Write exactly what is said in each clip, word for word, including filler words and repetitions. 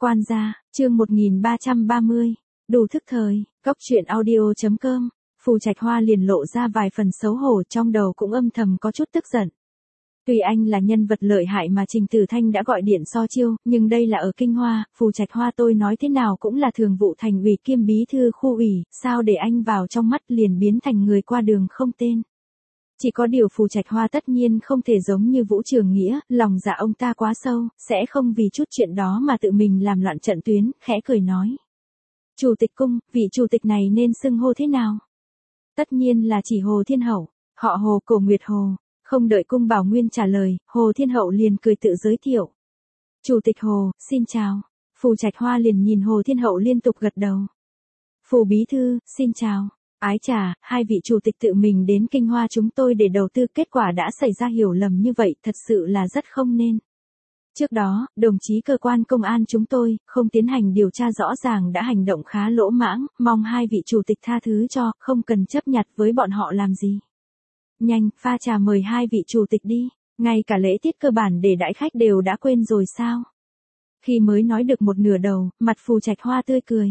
Quan gia, chương một nghìn ba trăm ba mươi, đủ thức thời, cốc truyện audio chấm com, Phù Trạch Hoa liền lộ ra vài phần xấu hổ, trong đầu cũng âm thầm có chút tức giận. Tuy anh là nhân vật lợi hại mà Trình Tử Thanh đã gọi điện so chiêu, nhưng đây là ở Kinh Hoa, Phù Trạch Hoa tôi nói thế nào cũng là thường vụ thành ủy kiêm bí thư khu ủy, sao để anh vào trong mắt liền biến thành người qua đường không tên. Chỉ có điều Phù Trạch Hoa tất nhiên không thể giống như Vũ Trường Nghĩa, lòng dạ ông ta quá sâu, sẽ không vì chút chuyện đó mà tự mình làm loạn trận tuyến, khẽ cười nói. Chủ tịch cung, vị chủ tịch này nên xưng hô thế nào? Tất nhiên là chỉ Hồ Thiên Hậu, họ Hồ, Cổ Nguyệt Hồ. Không đợi Cung Bảo Nguyên trả lời, Hồ Thiên Hậu liền cười tự giới thiệu. Chủ tịch Hồ, xin chào. Phù Trạch Hoa liền nhìn Hồ Thiên Hậu liên tục gật đầu. Phù Bí Thư, xin chào. Ái chà, hai vị chủ tịch tự mình đến Kinh Hoa chúng tôi để đầu tư, kết quả đã xảy ra hiểu lầm như vậy, thật sự là rất không nên. Trước đó, đồng chí cơ quan công an chúng tôi, không tiến hành điều tra rõ ràng đã hành động khá lỗ mãng, mong hai vị chủ tịch tha thứ cho, không cần chấp nhặt với bọn họ làm gì. Nhanh, pha trà mời hai vị chủ tịch đi, ngay cả lễ tiết cơ bản để đãi khách đều đã quên rồi sao? Khi mới nói được một nửa đầu, mặt Phù Trạch Hoa tươi cười.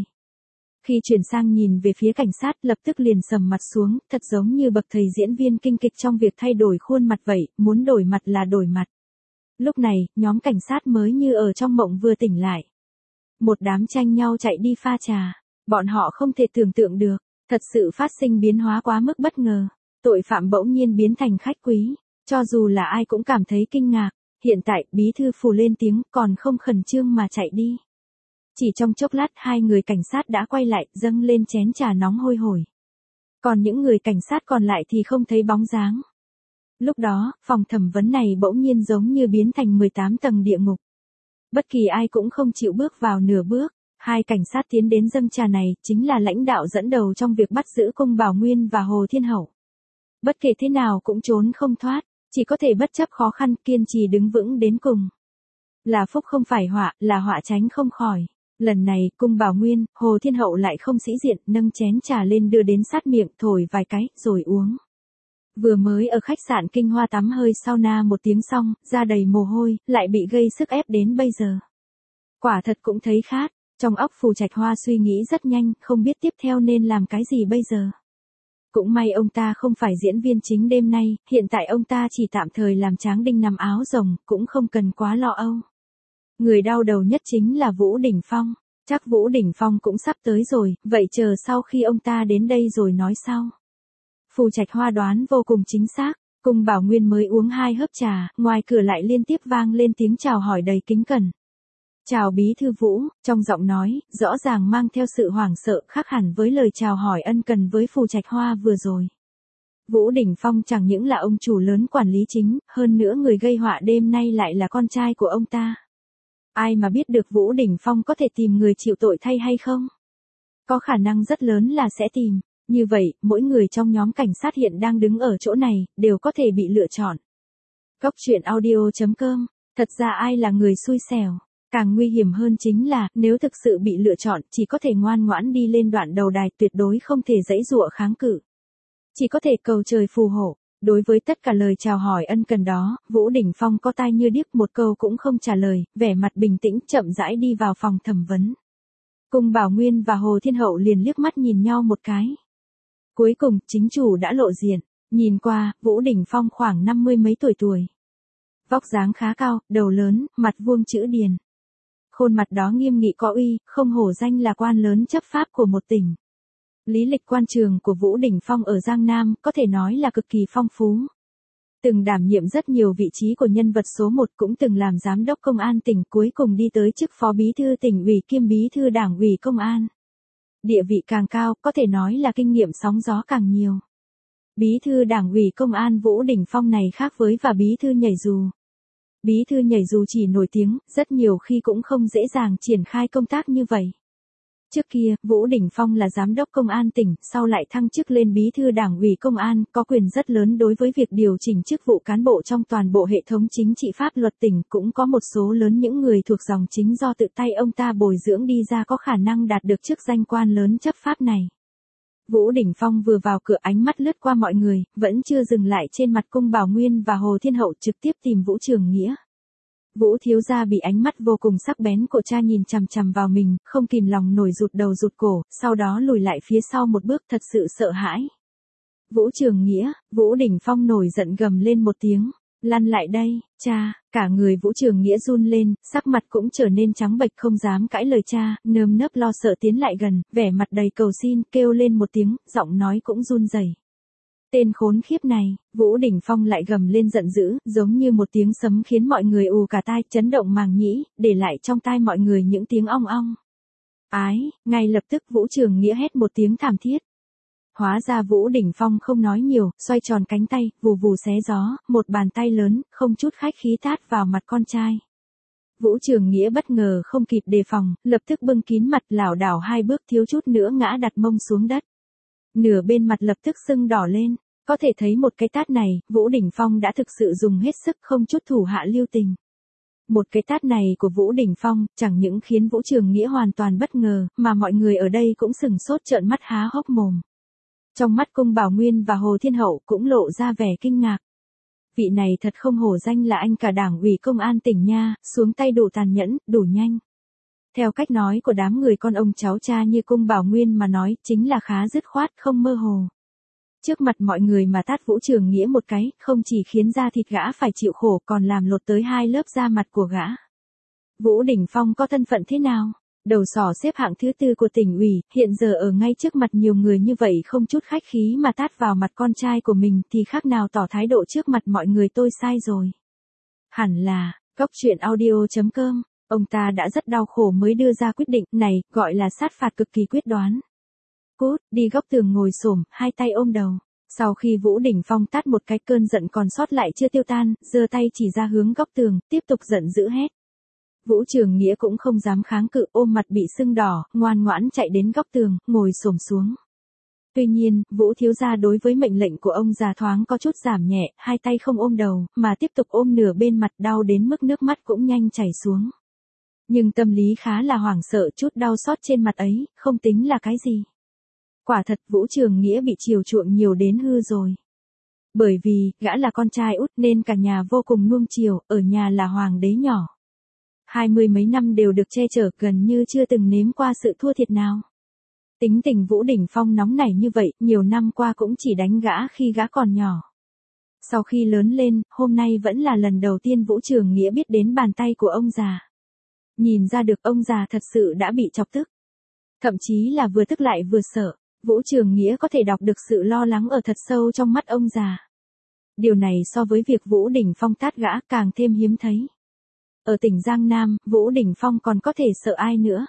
Khi chuyển sang nhìn về phía cảnh sát, lập tức liền sầm mặt xuống, thật giống như bậc thầy diễn viên kinh kịch trong việc thay đổi khuôn mặt vậy, muốn đổi mặt là đổi mặt. Lúc này, nhóm cảnh sát mới như ở trong mộng vừa tỉnh lại. Một đám tranh nhau chạy đi pha trà, bọn họ không thể tưởng tượng được, thật sự phát sinh biến hóa quá mức bất ngờ. Tội phạm bỗng nhiên biến thành khách quý, cho dù là ai cũng cảm thấy kinh ngạc. Hiện tại, bí thư Phù lên tiếng, còn không khẩn trương mà chạy đi. Chỉ trong chốc lát hai người cảnh sát đã quay lại, dâng lên chén trà nóng hôi hổi. Còn những người cảnh sát còn lại thì không thấy bóng dáng. Lúc đó, phòng thẩm vấn này bỗng nhiên giống như biến thành mười tám tầng địa ngục. Bất kỳ ai cũng không chịu bước vào nửa bước. Hai cảnh sát tiến đến dâng trà này, chính là lãnh đạo dẫn đầu trong việc bắt giữ Cung Bảo Nguyên và Hồ Thiên Hậu. Bất kể thế nào cũng trốn không thoát, chỉ có thể bất chấp khó khăn kiên trì đứng vững đến cùng. Là phúc không phải họa, là họa tránh không khỏi. Lần này, Cung Bảo Nguyên, Hồ Thiên Hậu lại không sĩ diện, nâng chén trà lên đưa đến sát miệng, thổi vài cái, rồi uống. Vừa mới ở khách sạn Kinh Hoa tắm hơi sauna một tiếng xong, da đầy mồ hôi, lại bị gây sức ép đến bây giờ. Quả thật cũng thấy khát, trong óc Phù Trạch Hoa suy nghĩ rất nhanh, không biết tiếp theo nên làm cái gì bây giờ. Cũng may ông ta không phải diễn viên chính đêm nay, hiện tại ông ta chỉ tạm thời làm Tráng Đinh nằm áo rồng, cũng không cần quá lo âu. Người đau đầu nhất chính là Vũ Đình Phong, chắc Vũ Đình Phong cũng sắp tới rồi, vậy chờ sau khi ông ta đến đây rồi nói sau. Phù Trạch Hoa đoán vô cùng chính xác, Cung Bảo Nguyên mới uống hai hớp trà, ngoài cửa lại liên tiếp vang lên tiếng chào hỏi đầy kính cẩn. Chào bí thư Vũ, trong giọng nói, rõ ràng mang theo sự hoảng sợ, khác hẳn với lời chào hỏi ân cần với Phù Trạch Hoa vừa rồi. Vũ Đình Phong chẳng những là ông chủ lớn quản lý chính, hơn nữa người gây họa đêm nay lại là con trai của ông ta. Ai mà biết được Vũ Đình Phong có thể tìm người chịu tội thay hay không? Có khả năng rất lớn là sẽ tìm, như vậy, mỗi người trong nhóm cảnh sát hiện đang đứng ở chỗ này, đều có thể bị lựa chọn. Cốc truyện audio chấm com, thật ra ai là người xui xẻo? Càng nguy hiểm hơn chính là, nếu thực sự bị lựa chọn, chỉ có thể ngoan ngoãn đi lên đoạn đầu đài, tuyệt đối không thể giãy giụa kháng cự. Chỉ có thể cầu trời phù hộ. Đối với tất cả lời chào hỏi ân cần đó, Vũ Đình Phong có tai như điếc, một câu cũng không trả lời, vẻ mặt bình tĩnh chậm rãi đi vào phòng thẩm vấn. Cung Bảo Nguyên và Hồ Thiên Hậu liền liếc mắt nhìn nhau một cái. Cuối cùng, chính chủ đã lộ diện. Nhìn qua, Vũ Đình Phong khoảng năm mươi mấy tuổi tuổi. Vóc dáng khá cao, đầu lớn, mặt vuông chữ điền. Khuôn mặt đó nghiêm nghị có uy, không hổ danh là quan lớn chấp pháp của một tỉnh. Lý lịch quan trường của Vũ Đình Phong ở Giang Nam có thể nói là cực kỳ phong phú. Từng đảm nhiệm rất nhiều vị trí của nhân vật số một, cũng từng làm giám đốc công an tỉnh, cuối cùng đi tới chức phó bí thư tỉnh ủy kiêm bí thư đảng ủy công an. Địa vị càng cao, có thể nói là kinh nghiệm sóng gió càng nhiều. Bí thư đảng ủy công an Vũ Đình Phong này khác với và bí thư nhảy dù. Bí thư nhảy dù chỉ nổi tiếng, rất nhiều khi cũng không dễ dàng triển khai công tác như vậy. Trước kia, Vũ Đình Phong là giám đốc công an tỉnh, sau lại thăng chức lên bí thư đảng ủy công an, có quyền rất lớn đối với việc điều chỉnh chức vụ cán bộ trong toàn bộ hệ thống chính trị pháp luật tỉnh, cũng có một số lớn những người thuộc dòng chính do tự tay ông ta bồi dưỡng đi ra có khả năng đạt được chức danh quan lớn chấp pháp này. Vũ Đình Phong vừa vào cửa, ánh mắt lướt qua mọi người, vẫn chưa dừng lại trên mặt Cung Bảo Nguyên và Hồ Thiên Hậu, trực tiếp tìm Vũ Trường Nghĩa. Vũ thiếu gia bị ánh mắt vô cùng sắc bén của cha nhìn chằm chằm vào mình, không kìm lòng nổi rụt đầu rụt cổ, sau đó lùi lại phía sau một bước thật sự sợ hãi. Vũ Trường Nghĩa, Vũ Đỉnh Phong nổi giận gầm lên một tiếng, lăn lại đây, cha, cả người Vũ Trường Nghĩa run lên, sắc mặt cũng trở nên trắng bệch không dám cãi lời cha, nơm nớp lo sợ tiến lại gần, vẻ mặt đầy cầu xin, kêu lên một tiếng, giọng nói cũng run rẩy. Tên khốn khiếp này, Vũ Đỉnh Phong lại gầm lên giận dữ, giống như một tiếng sấm khiến mọi người ù cả tai, chấn động màng nhĩ, để lại trong tai mọi người những tiếng ong ong. Ái, ngay lập tức Vũ Trường Nghĩa hét một tiếng thảm thiết. Hóa ra Vũ Đỉnh Phong không nói nhiều, xoay tròn cánh tay, vù vù xé gió, một bàn tay lớn, không chút khách khí tát vào mặt con trai. Vũ Trường Nghĩa bất ngờ không kịp đề phòng, lập tức bưng kín mặt lảo đảo hai bước thiếu chút nữa ngã đặt mông xuống đất. Nửa bên mặt lập tức sưng đỏ lên, có thể thấy một cái tát này, Vũ Đỉnh Phong đã thực sự dùng hết sức không chút thủ hạ lưu tình. Một cái tát này của Vũ Đỉnh Phong, chẳng những khiến Vũ Trường Nghĩa hoàn toàn bất ngờ, mà mọi người ở đây cũng sừng sốt trợn mắt há hốc mồm. Trong mắt Cung Bảo Nguyên và Hồ Thiên Hậu cũng lộ ra vẻ kinh ngạc. Vị này thật không hổ danh là anh cả Đảng ủy Công an tỉnh nha, xuống tay đủ tàn nhẫn, đủ nhanh. Theo cách nói của đám người con ông cháu cha như Cung Bảo Nguyên mà nói, chính là khá dứt khoát không mơ hồ. Trước mặt mọi người mà tát Vũ Trường Nghĩa một cái, không chỉ khiến da thịt gã phải chịu khổ còn làm lột tới hai lớp da mặt của gã. Vũ Đỉnh Phong có thân phận thế nào? Đầu sỏ xếp hạng thứ tư của tỉnh ủy, hiện giờ ở ngay trước mặt nhiều người như vậy không chút khách khí mà tát vào mặt con trai của mình thì khác nào tỏ thái độ trước mặt mọi người tôi sai rồi. Hẳn là, Cóc Truyện Audio chấm com, ông ta đã rất đau khổ mới đưa ra quyết định này, gọi là sát phạt cực kỳ quyết đoán. Cút, đi góc tường ngồi xổm, hai tay ôm đầu. Sau khi Vũ Đỉnh Phong tát một cái cơn giận còn sót lại chưa tiêu tan, giơ tay chỉ ra hướng góc tường, tiếp tục giận dữ hét. Vũ Trường Nghĩa cũng không dám kháng cự, ôm mặt bị sưng đỏ, ngoan ngoãn chạy đến góc tường, ngồi xổm xuống. Tuy nhiên, Vũ thiếu gia đối với mệnh lệnh của ông già thoáng có chút giảm nhẹ, hai tay không ôm đầu, mà tiếp tục ôm nửa bên mặt đau đến mức nước mắt cũng nhanh chảy xuống. Nhưng tâm lý khá là hoảng sợ, chút đau xót trên mặt ấy, không tính là cái gì. Quả thật Vũ Trường Nghĩa bị chiều chuộng nhiều đến hư rồi. Bởi vì, gã là con trai út nên cả nhà vô cùng nuông chiều, ở nhà là hoàng đế nhỏ. Hai mươi mấy năm đều được che chở, gần như chưa từng nếm qua sự thua thiệt nào. Tính tình Vũ Đỉnh Phong nóng nảy như vậy, nhiều năm qua cũng chỉ đánh gã khi gã còn nhỏ. Sau khi lớn lên, hôm nay vẫn là lần đầu tiên Vũ Trường Nghĩa biết đến bàn tay của ông già. Nhìn ra được ông già thật sự đã bị chọc tức. Thậm chí là vừa tức lại vừa sợ, Vũ Trường Nghĩa có thể đọc được sự lo lắng ở thật sâu trong mắt ông già. Điều này so với việc Vũ Đỉnh Phong tát gã càng thêm hiếm thấy. Ở tỉnh Giang Nam, Vũ Đỉnh Phong còn có thể sợ ai nữa.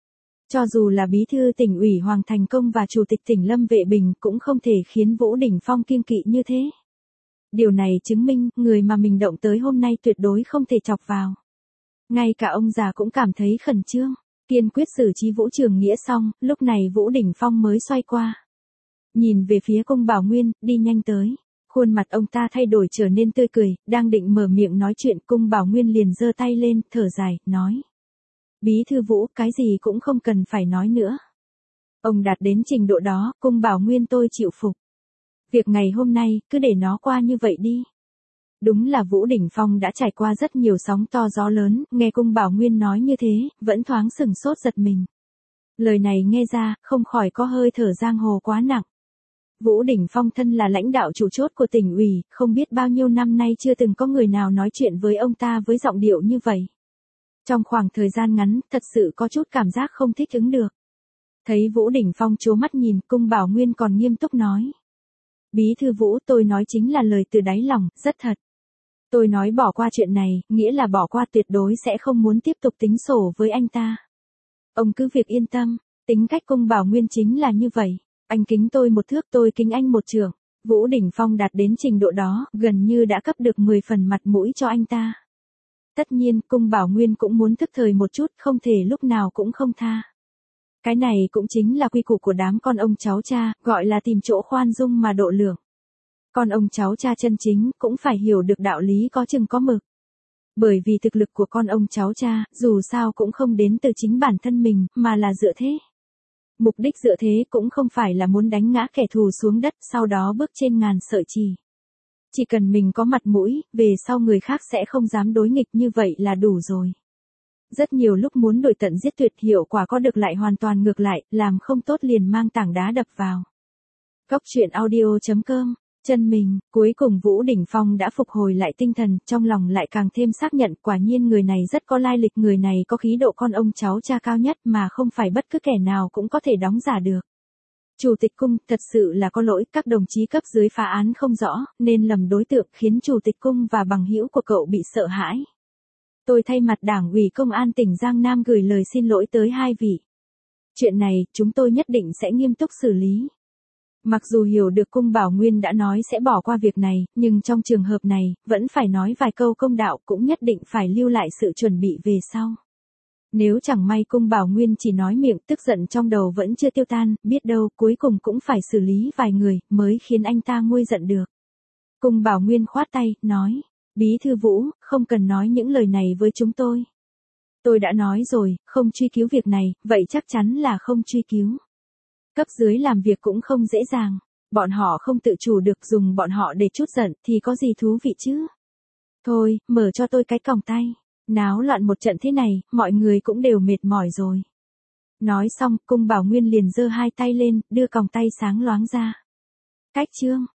Cho dù là bí thư tỉnh ủy Hoàng Thành Công và chủ tịch tỉnh Lâm Vệ Bình cũng không thể khiến Vũ Đỉnh Phong kiêng kỵ như thế. Điều này chứng minh, người mà mình động tới hôm nay tuyệt đối không thể chọc vào. Ngay cả ông già cũng cảm thấy khẩn trương, kiên quyết xử trí Vũ Trường Nghĩa xong, lúc này Vũ Đỉnh Phong mới xoay qua. Nhìn về phía Cung Bảo Nguyên, đi nhanh tới. Khuôn mặt ông ta thay đổi trở nên tươi cười, đang định mở miệng nói chuyện, Cung Bảo Nguyên liền giơ tay lên, thở dài, nói. Bí thư Vũ, cái gì cũng không cần phải nói nữa. Ông đạt đến trình độ đó, Cung Bảo Nguyên tôi chịu phục. Việc ngày hôm nay, cứ để nó qua như vậy đi. Đúng là Vũ Đỉnh Phong đã trải qua rất nhiều sóng to gió lớn, nghe Cung Bảo Nguyên nói như thế, vẫn thoáng sừng sốt giật mình. Lời này nghe ra, không khỏi có hơi thở giang hồ quá nặng. Vũ Đỉnh Phong thân là lãnh đạo chủ chốt của tỉnh ủy, không biết bao nhiêu năm nay chưa từng có người nào nói chuyện với ông ta với giọng điệu như vậy. Trong khoảng thời gian ngắn, thật sự có chút cảm giác không thích ứng được. Thấy Vũ Đỉnh Phong trố mắt nhìn, Cung Bảo Nguyên còn nghiêm túc nói. Bí thư Vũ, tôi nói chính là lời từ đáy lòng, rất thật. Tôi nói bỏ qua chuyện này, nghĩa là bỏ qua, tuyệt đối sẽ không muốn tiếp tục tính sổ với anh ta. Ông cứ việc yên tâm, tính cách Cung Bảo Nguyên chính là như vậy. Anh kính tôi một thước, tôi kính anh một trượng. Vũ Đỉnh Phong đạt đến trình độ đó, gần như đã cấp được mười phần mặt mũi cho anh ta. Tất nhiên, Cung Bảo Nguyên cũng muốn thức thời một chút, không thể lúc nào cũng không tha. Cái này cũng chính là quy củ của đám con ông cháu cha, gọi là tìm chỗ khoan dung mà độ lượng. Con ông cháu cha chân chính cũng phải hiểu được đạo lý có chừng có mực. Bởi vì thực lực của con ông cháu cha, dù sao cũng không đến từ chính bản thân mình, mà là dựa thế. Mục đích dựa thế cũng không phải là muốn đánh ngã kẻ thù xuống đất, sau đó bước trên ngàn sợi chỉ. Chỉ cần mình có mặt mũi, về sau người khác sẽ không dám đối nghịch như vậy là đủ rồi. Rất nhiều lúc muốn đuổi tận giết tuyệt hiệu quả có được lại hoàn toàn ngược lại, làm không tốt liền mang tảng đá đập vào. Góc truyện audio chấm com, chân mình, cuối cùng Vũ Đỉnh Phong đã phục hồi lại tinh thần, trong lòng lại càng thêm xác nhận quả nhiên người này rất có lai lịch, người này có khí độ con ông cháu cha cao nhất mà không phải bất cứ kẻ nào cũng có thể đóng giả được. Chủ tịch cung, thật sự là có lỗi, các đồng chí cấp dưới phá án không rõ, nên lầm đối tượng khiến chủ tịch cung và bằng hữu của cậu bị sợ hãi. Tôi thay mặt Đảng ủy Công an tỉnh Giang Nam gửi lời xin lỗi tới hai vị. Chuyện này, chúng tôi nhất định sẽ nghiêm túc xử lý. Mặc dù hiểu được cung Bảo Nguyên đã nói sẽ bỏ qua việc này, nhưng trong trường hợp này, vẫn phải nói vài câu công đạo, cũng nhất định phải lưu lại sự chuẩn bị về sau. Nếu chẳng may cung Bảo Nguyên chỉ nói miệng, tức giận trong đầu vẫn chưa tiêu tan, biết đâu cuối cùng cũng phải xử lý vài người, mới khiến anh ta nguôi giận được. Cung Bảo Nguyên khoát tay, nói, Bí thư Vũ, không cần nói những lời này với chúng tôi. Tôi đã nói rồi, không truy cứu việc này, vậy chắc chắn là không truy cứu. Cấp dưới làm việc cũng không dễ dàng, bọn họ không tự chủ được, dùng bọn họ để trút giận thì có gì thú vị chứ. Thôi, mở cho tôi cái còng tay. Náo loạn một trận thế này, mọi người cũng đều mệt mỏi rồi. Nói xong, cung Bảo Nguyên liền giơ hai tay lên, đưa còng tay sáng loáng ra. Cách chương.